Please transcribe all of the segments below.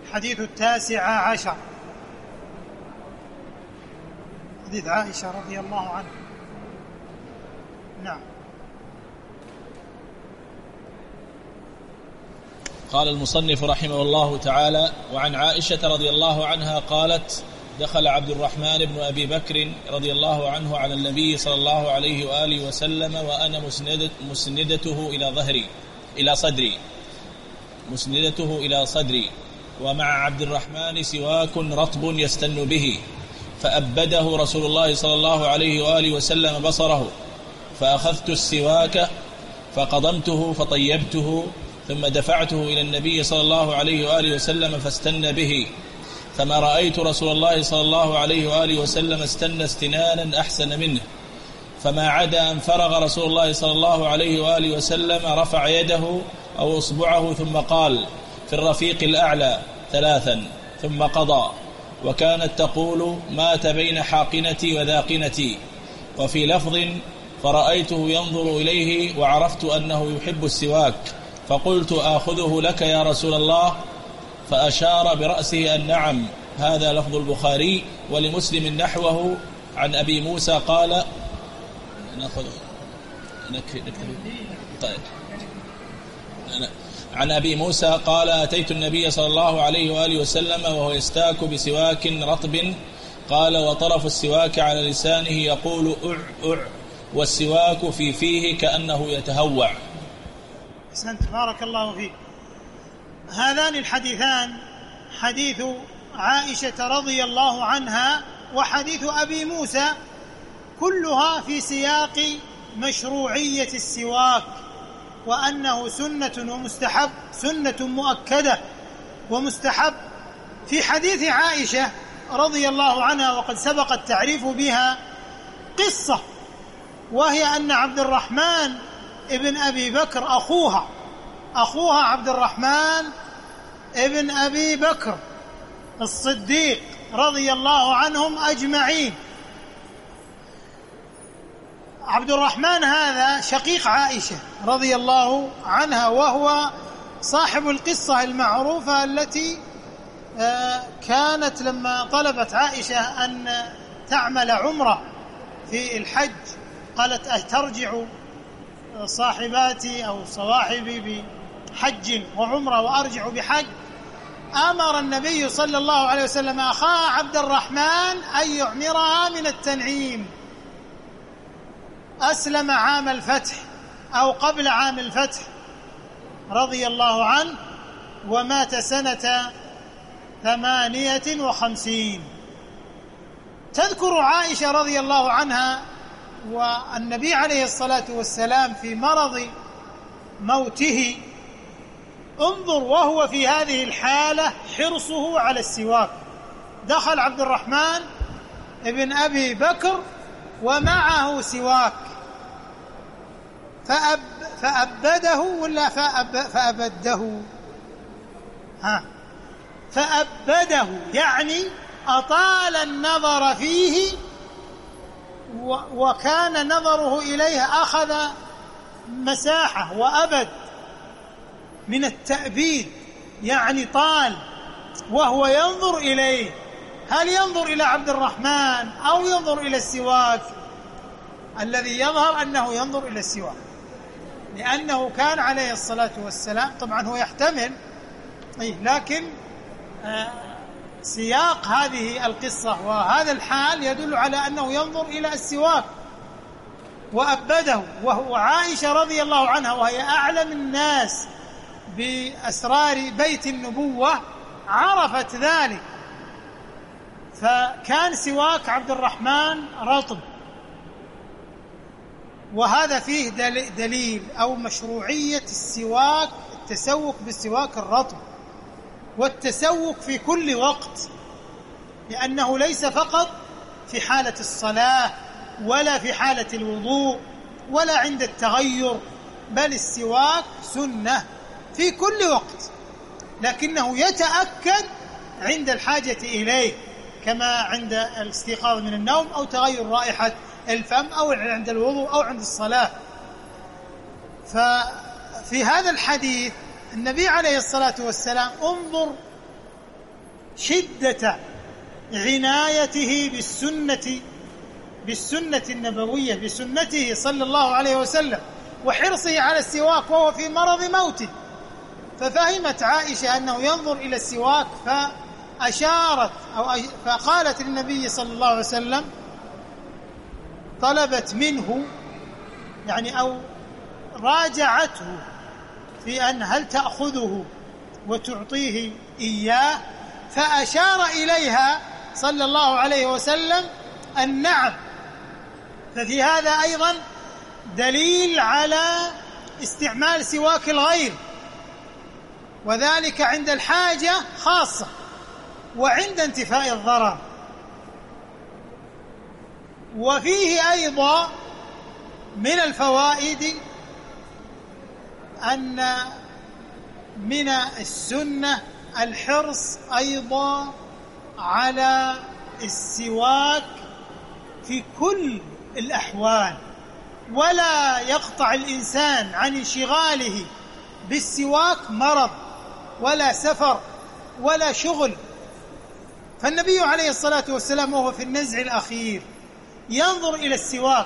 الحديث 19 حديث عائشة رضي الله عنها. نعم. قال المصنف رحمه الله تعالى: وعن عائشة رضي الله عنها قالت: دخل عبد الرحمن بن أبي بكر رضي الله عنه على النبي صلى الله عليه وآله وسلم وأنا مسندته إلى صدري ومع عبد الرحمن سواك رطب يستن به، فأبده رسول الله صلى الله عليه وآله وسلم بصره، فأخذت السواك فقضمته فطيبته، ثم دفعته إلى النبي صلى الله عليه وآله وسلم فاستن به، فما رأيت رسول الله صلى الله عليه وآله وسلم استنى استنانا أحسن منه، فما عدا أن فرغ رسول الله صلى الله عليه وآله وسلم رفع يده أو إصبعه ثم قال: في الرفيق الأعلى 3 ثم قضى. وكانت تقول: مات بين حاقنتي وذاقنتي. وفي لفظ: فرأيته ينظر إليه وعرفت أنه يحب السواك، فقلت: آخذه لك يا رسول الله؟ فأشار برأسه أن نعم. هذا لفظ البخاري، ولمسلم نحوه عن أبي موسى قال: طيب. عن أبي موسى قال: أتيت النبي صلى الله عليه وآله وسلم وهو يستاك بسواك رطب، قال: وطرف السواك على لسانه يقول أع أع، والسواك في فيه كأنه يتهوع. أحسنت، بارك الله فيك. هذان الحديثان، حديث عائشة رضي الله عنها وحديث أبي موسى، كلها في سياق مشروعية السواك، وأنه سنة ومستحب، سنة مؤكدة ومستحب. في حديث عائشة رضي الله عنها وقد سبق التعريف بها قصة، وهي أن عبد الرحمن ابن أبي بكر أخوها عبد الرحمن ابن أبي بكر الصديق رضي الله عنهم أجمعين. عبد الرحمن هذا شقيق عائشة رضي الله عنها، وهو صاحب القصة المعروفة التي كانت لما طلبت عائشة أن تعمل عمرة في الحج، قالت: أترجع صاحباتي أو صواحبي بحج وعمرة وأرجع بحج؟ أمر النبي صلى الله عليه وسلم أخاه عبد الرحمن أن يعمرها من التنعيم. أسلم عام الفتح أو قبل عام الفتح رضي الله عنه، ومات سنة 58. تذكر عائشة رضي الله عنها والنبي عليه الصلاة والسلام في مرض موته، انظر وهو في هذه الحالة حرصه على السواك. دخل عبد الرحمن ابن أبي بكر ومعه سواك، فأبده ولا فأبده؟ فأبده يعني أطال النظر فيه، وكان نظره إليه أخذ مساحة وأبد من التأبيد، يعني طال وهو ينظر إليه. هل ينظر إلى عبد الرحمن أو ينظر إلى السواك؟ الذي يظهر أنه ينظر إلى السواك، لأنه كان عليه الصلاة والسلام، طبعا هو يحتمل، لكن سياق هذه القصة وهذا الحال يدل على أنه ينظر إلى السواك وأبده. وهو عائشة رضي الله عنها وهي أعلم الناس بأسرار بيت النبوة عرفت ذلك، فكان سواك عبد الرحمن رطب، وهذا فيه دليل أو مشروعية السواك، التسوك بالسواك الرطب، والتسوك في كل وقت، لأنه ليس فقط في حالة الصلاة ولا في حالة الوضوء ولا عند التغير، بل السواك سنة في كل وقت، لكنه يتأكد عند الحاجة إليه، كما عند الاستيقاظ من النوم أو تغير رائحة الفم أو عند الوضوء أو عند الصلاة. ففي هذا الحديث النبي عليه الصلاة والسلام انظر شدة عنايته بالسنة النبوية، بسنته صلى الله عليه وسلم، وحرصه على السواك وهو في مرض موته. ففهمت عائشة أنه ينظر إلى السواك، فأشارت فقالت للنبي صلى الله عليه وسلم، طلبت منه يعني أو راجعته في أن هل تأخذه وتعطيه إياه، فأشار إليها صلى الله عليه وسلم أن نعم. ففي هذا أيضا دليل على استعمال سواك الغير، وذلك عند الحاجة خاصة وعند انتفاء الضرر. وفيه أيضا من الفوائد أن من السنة الحرص أيضا على السواك في كل الأحوال، ولا يقطع الإنسان عن انشغاله بالسواك مرض ولا سفر ولا شغل. فالنبي عليه الصلاة والسلام وهو في النزع الأخير ينظر إلى السواك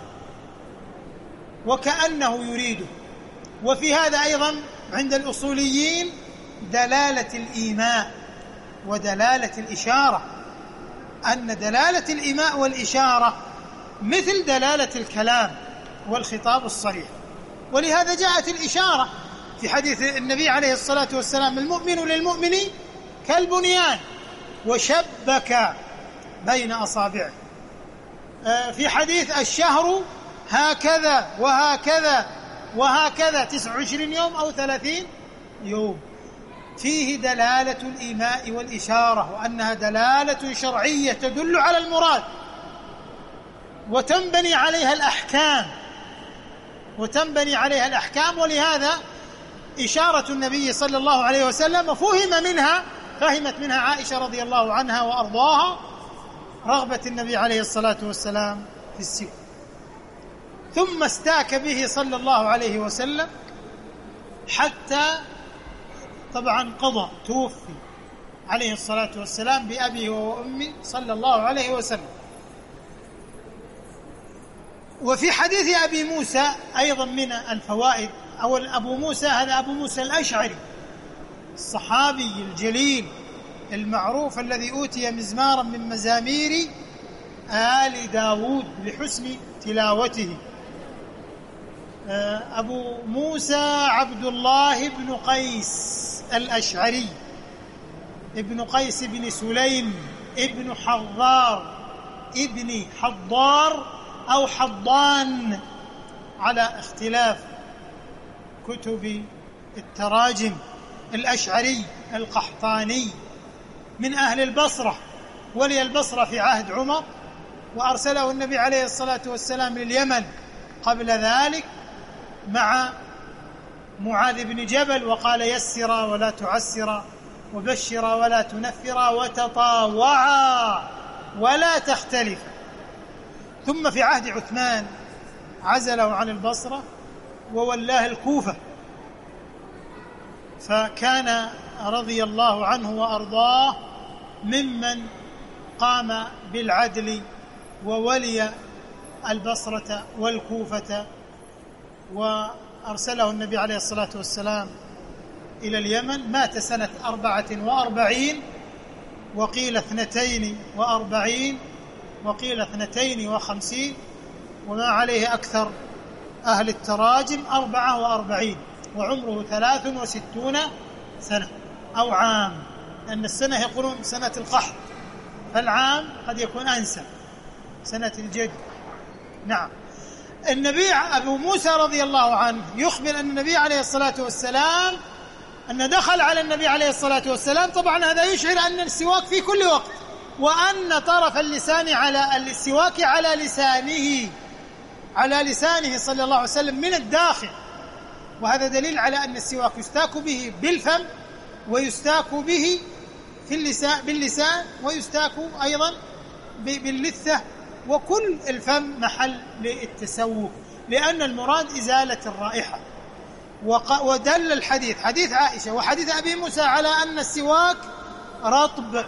وكأنه يريده. وفي هذا أيضا عند الأصوليين دلالة الإيماء ودلالة الإشارة، أن دلالة الإيماء والإشارة مثل دلالة الكلام والخطاب الصريح. ولهذا جاءت الإشارة في حديث النبي عليه الصلاة والسلام: المؤمن للمؤمن كالبنيان وشبك بين أصابعه. في حديث الشهر هكذا وهكذا وهكذا 29 يوم أو 30 يوم. فيه دلالة الإيماء والإشارة، وأنها دلالة شرعية تدل على المراد وتنبني عليها الأحكام. ولهذا إشارة النبي صلى الله عليه وسلم فهمت منها عائشة رضي الله عنها وأرضاها رغبة النبي عليه الصلاة والسلام في السواك. ثم استاك به صلى الله عليه وسلم حتى طبعا توفي عليه الصلاة والسلام بأبيه وأمه صلى الله عليه وسلم. وفي حديث أبي موسى أيضا من الفوائد، أبو موسى هذا أبو موسى الأشعري الصحابي الجليل المعروف الذي أوتي مزمارا من مزامير آل داود لحسن تلاوته. أبو موسى عبد الله بن قيس الأشعري ابن قيس بن سليم ابن حضار أو حضان على اختلاف كتب التراجم. الأشعري القحطاني من أهل البصرة، ولي البصرة في عهد عمر، وأرسله النبي عليه الصلاة والسلام لليمن قبل ذلك مع معاذ بن جبل، وقال: يسرا ولا تعسرا، وبشرا ولا تنفرا، وتطاوعا ولا تختلفا. ثم في عهد عثمان عزله عن البصرة وولاه الكوفة، فكان رضي الله عنه وأرضاه ممن قام بالعدل وولي البصرة والكوفة. وأرسله النبي عليه الصلاة والسلام إلى اليمن، مات سنة 44 وقيل 42 وقيل 52، وما عليه أكثر أهل التراجم 44، وعمره 63 سنة أو عام، لأن السنة يقولون سنة القحط، فالعام قد يكون أنسى، سنة الجد. نعم. النبي أبو موسى رضي الله عنه يخبر أن النبي عليه الصلاة والسلام أن دخل على النبي عليه الصلاة والسلام، طبعا هذا يشعر أن السواك في كل وقت، وأن طرف اللسان على السواك على لسانه صلى الله عليه وسلم من الداخل. وهذا دليل على أن السواك يستاك به بالفم، ويستاك به باللسان، ويستاك أيضا باللثة، وكل الفم محل للتسوك، لأن المراد إزالة الرائحة. ودل الحديث، حديث عائشة وحديث أبي موسى، على أن السواك رطب.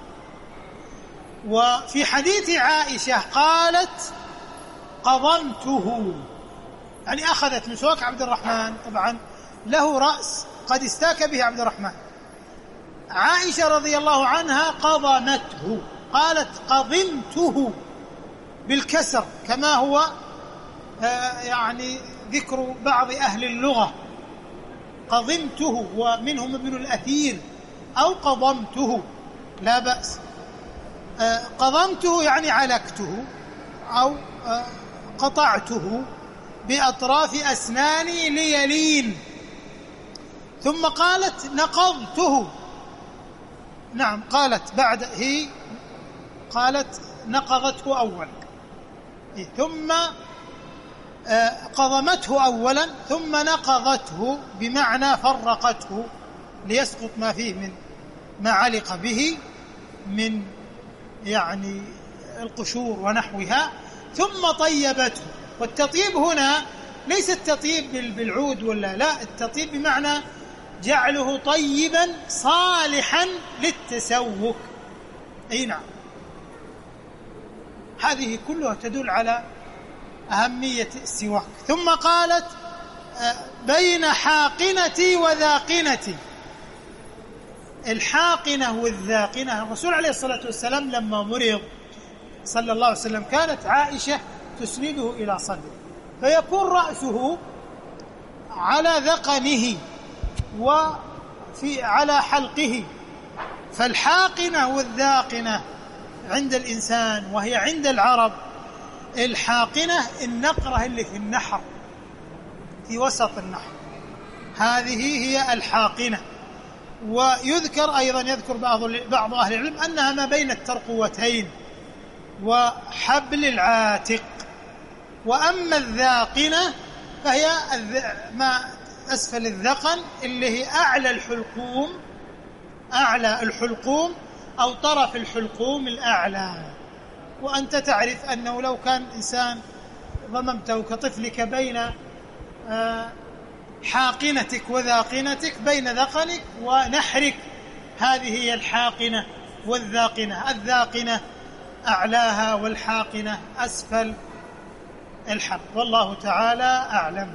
وفي حديث عائشة قالت قضمته، يعني أخذت مسواك عبد الرحمن، طبعا له رأس قد استاك به عبد الرحمن، عائشة رضي الله عنها قضمته، قالت قضمته بالكسر كما هو يعني ذكر بعض أهل اللغة، قضمته ومنهم ابن الأثير، أو قضمته لا بأس. قضمته يعني علكته أو قطعته بأطراف أسناني ليلين. ثم قالت نقضته، نعم قالت بعد هي قالت نقضته أولا، ثم قضمته أولا ثم نقضته، بمعنى فرقته ليسقط ما فيه من ما علق به من يعني القشور ونحوها، ثم طيبته. والتطيب هنا ليس التطيب بالعود ولا لا، التطيب بمعنى جعله طيبا صالحا للتسوك. أي نعم، هذه كلها تدل على أهمية السواك. ثم قالت بين حاقنتي وذاقنتي. الحاقنة والذاقنة، الرسول عليه الصلاة والسلام لما مرض صلى الله عليه وسلم كانت عائشة تسنده إلى صدره، فيكون رأسه على ذقنه على حلقه. فالحاقنة والذاقنة عند الإنسان، وهي عند العرب الحاقنة النقرة اللي في النحر، في وسط النحر، هذه هي الحاقنة. ويذكر أيضا، يذكر بعض أهل العلم أنها ما بين الترقوتين وحبل العاتق. وأما الذاقنة فهي ما أسفل الذقن، اللي هي أعلى الحلقوم أو طرف الحلقوم الأعلى. وأنت تعرف أنه لو كان إنسان ضممته كطفلك بين حاقنتك وذاقنتك، بين ذقنك ونحرك، هذه هي الحاقنة والذاقنة. الذاقنة أعلاها والحاقنة أسفل الحلق، والله تعالى أعلم.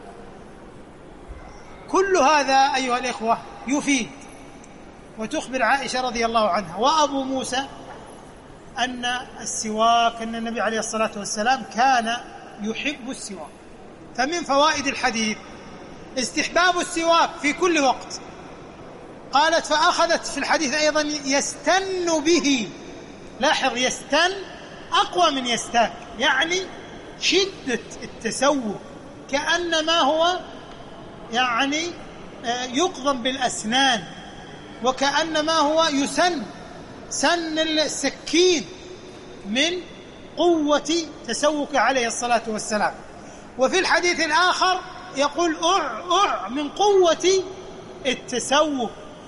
كل هذا أيها الإخوة يفيد. وتخبر عائشة رضي الله عنها وأبو موسى أن النبي عليه الصلاة والسلام كان يحب السواك. فمن فوائد الحديث استحباب السواك في كل وقت. قالت فأخذت في الحديث أيضا يستن به. لاحظ، يستن أقوى من يستاك، يعني شدة التسوك، كأنما هو يعني يقضم بالأسنان، وكأنما هو سن السكين من قوة تسوك عليه الصلاة والسلام. وفي الحديث الآخر يقول من قوة التسوك،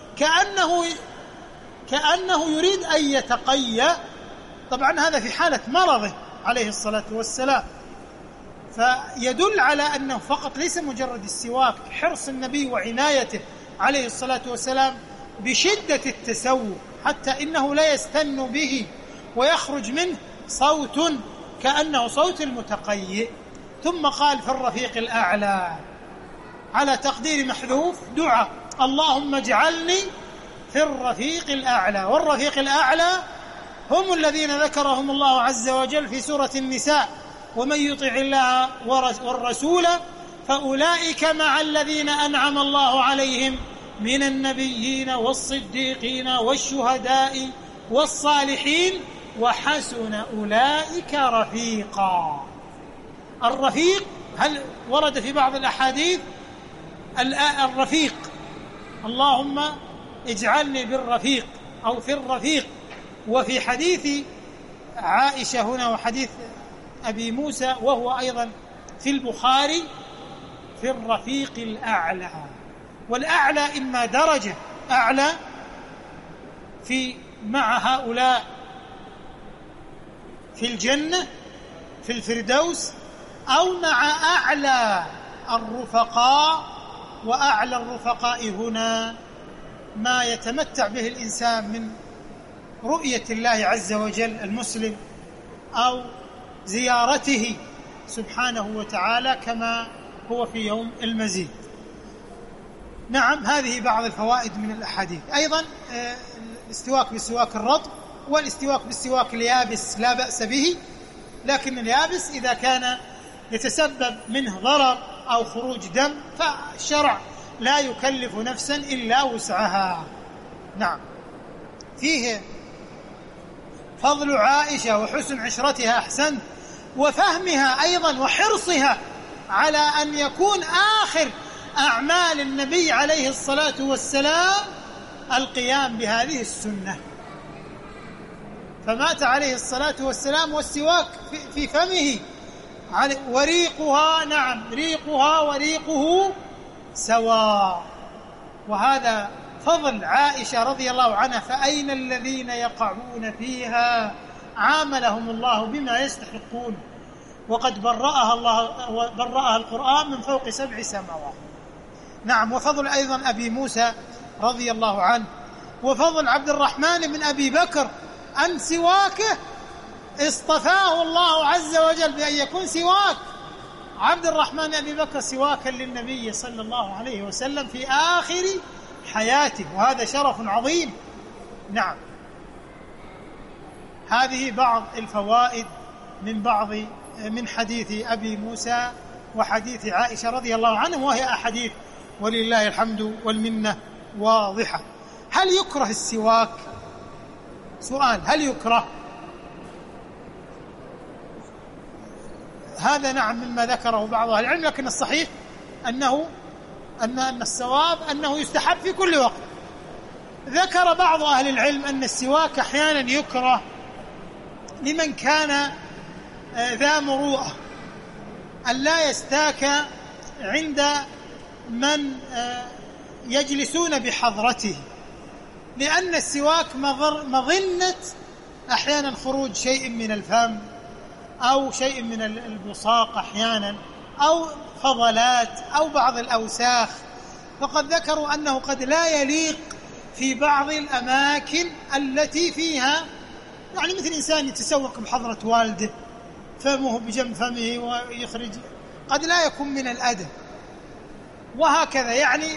كأنه يريد أن يتقيأ. طبعا هذا في حالة مرضه عليه الصلاة والسلام. فيدل على أنه فقط ليس مجرد السواك، حرص النبي وعنايته عليه الصلاة والسلام بشدة التسوك، حتى إنه لا يستن به ويخرج منه صوت كأنه صوت المتقيئ. ثم قال في الرفيق الأعلى، على تقدير محذوف دعاء اللهم اجعلني في الرفيق الأعلى. والرفيق الأعلى هم الذين ذكرهم الله عز وجل في سورة النساء: ومن يطع الله والرسول فأولئك مع الذين أنعم الله عليهم من النبيين والصديقين والشهداء والصالحين وحسن أولئك رفيقا. الرفيق هل ورد في بعض الأحاديث الرفيق، اللهم اجعلني بالرفيق أو في الرفيق. وفي حديث عائشة هنا وحديث أبي موسى وهو أيضا في البخاري في الرفيق الأعلى. والأعلى إما درجة أعلى مع هؤلاء في الجنة في الفردوس، أو مع أعلى الرفقاء. وأعلى الرفقاء هنا ما يتمتع به الإنسان من رؤية الله عز وجل المسلم أو زيارته سبحانه وتعالى كما هو في يوم المزيد. نعم، هذه بعض الفوائد من الأحاديث. أيضا الاستواك بالسواك الرطب والاستواك بالسواك اليابس لا بأس به، لكن اليابس إذا كان يتسبب منه ضرر أو خروج دم فالشرع لا يكلف نفسا إلا وسعها. نعم، فيه فضل عائشة وحسن عشرتها أحسن وفهمها أيضا وحرصها على أن يكون آخر أعمال النبي عليه الصلاة والسلام القيام بهذه السنة، فمات عليه الصلاة والسلام والسواك في فمه وريقها، نعم، ريقها وريقه سواء. وهذا فضل عائشة رضي الله عنها، فأين الذين يقعون فيها عاملهم الله بما يستحقون، وقد برأها القرآن من فوق 7 سماوات. نعم، وفضل أيضا أبي موسى رضي الله عنه، وفضل عبد الرحمن بن أبي بكر أن سواكه اصطفاه الله عز وجل بأن يكون سواك عبد الرحمن أبي بكر سواكا للنبي صلى الله عليه وسلم في آخر حياته، وهذا شرف عظيم. نعم، هذه بعض الفوائد من حديث أبي موسى وحديث عائشة رضي الله عنهم، وهي أحاديث ولله الحمد والمنة واضحة. هل يكره السواك؟ سؤال، هل يكره؟ هذا نعم مما ذكره بعض أهل العلم، لكن الصحيح أن الصواب أنه يستحب في كل وقت. ذكر بعض أهل العلم أن السواك أحيانا يكره لمن كان ذا مروءة، أن لا يستاك عند من يجلسون بحضرته، لأن السواك مظنة أحيانا خروج شيء من الفم أو شيء من البصاق أحيانا، أو فضلات أو بعض الأوساخ، فقد ذكروا أنه قد لا يليق في بعض الأماكن التي فيها، يعني مثل إنسان يتسوق بحضرة والده فمه بجنب فمه ويخرج، قد لا يكون من الأدب. وهكذا يعني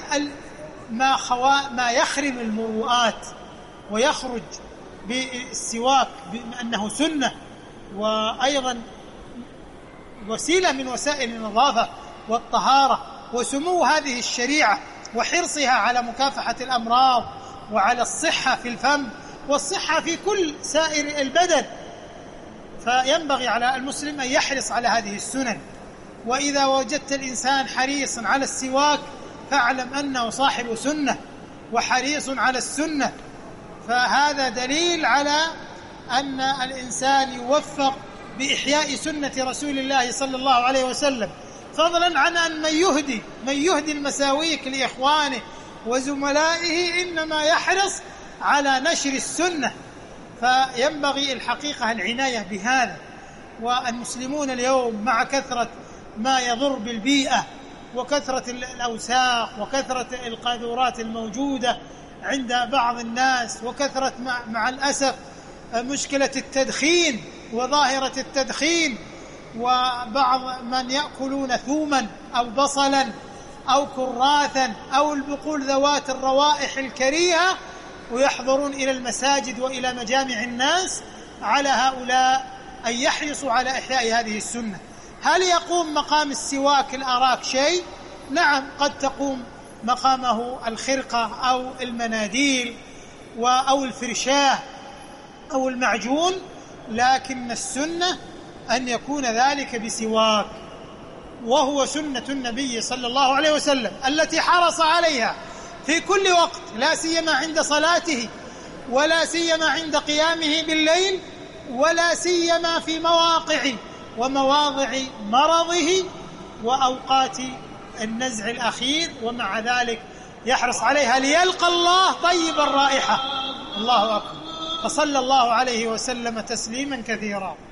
ما يخرم المروءات ويخرج بالسواك بأنه سنة وأيضا وسيلة من وسائل النظافة والطهارة، وسمو هذه الشريعة وحرصها على مكافحة الأمراض وعلى الصحة في الفم والصحة في كل سائر البدن، فينبغي على المسلم أن يحرص على هذه السنن. وإذا وجدت الإنسان حريصا على السواك فاعلم أنه صاحب سنة وحريص على السنة، فهذا دليل على أن الإنسان يوفق بإحياء سنة رسول الله صلى الله عليه وسلم، فضلا عن أن من يهدي المساويك لإخوانه وزملائه إنما يحرص على نشر السنة، فينبغي الحقيقة العناية بهذا. والمسلمون اليوم مع كثرة ما يضر بالبيئة وكثرة الأوساخ وكثرة القاذورات الموجودة عند بعض الناس، وكثرة مع الأسف مشكلة التدخين وظاهرة التدخين، وبعض من يأكلون ثوما أو بصلا أو كراثا أو البقول ذوات الروائح الكريهة ويحضرون إلى المساجد وإلى مجامع الناس. على هؤلاء أن يحرصوا على إحياء هذه السنة. هل يقوم مقام السواك الأراك شيء؟ نعم، قد تقوم مقامه الخرقة أو المناديل أو الفرشاة أو المعجون، لكن السنة أن يكون ذلك بسواك، وهو سنة النبي صلى الله عليه وسلم التي حرص عليها في كل وقت، لا سيما عند صلاته، ولا سيما عند قيامه بالليل، ولا سيما في مواقع ومواضع مرضه وأوقات النزع الأخير، ومع ذلك يحرص عليها ليلقى الله طيب الرائحة. الله أكبر. فصلى الله عليه وسلم تسليما كثيرا.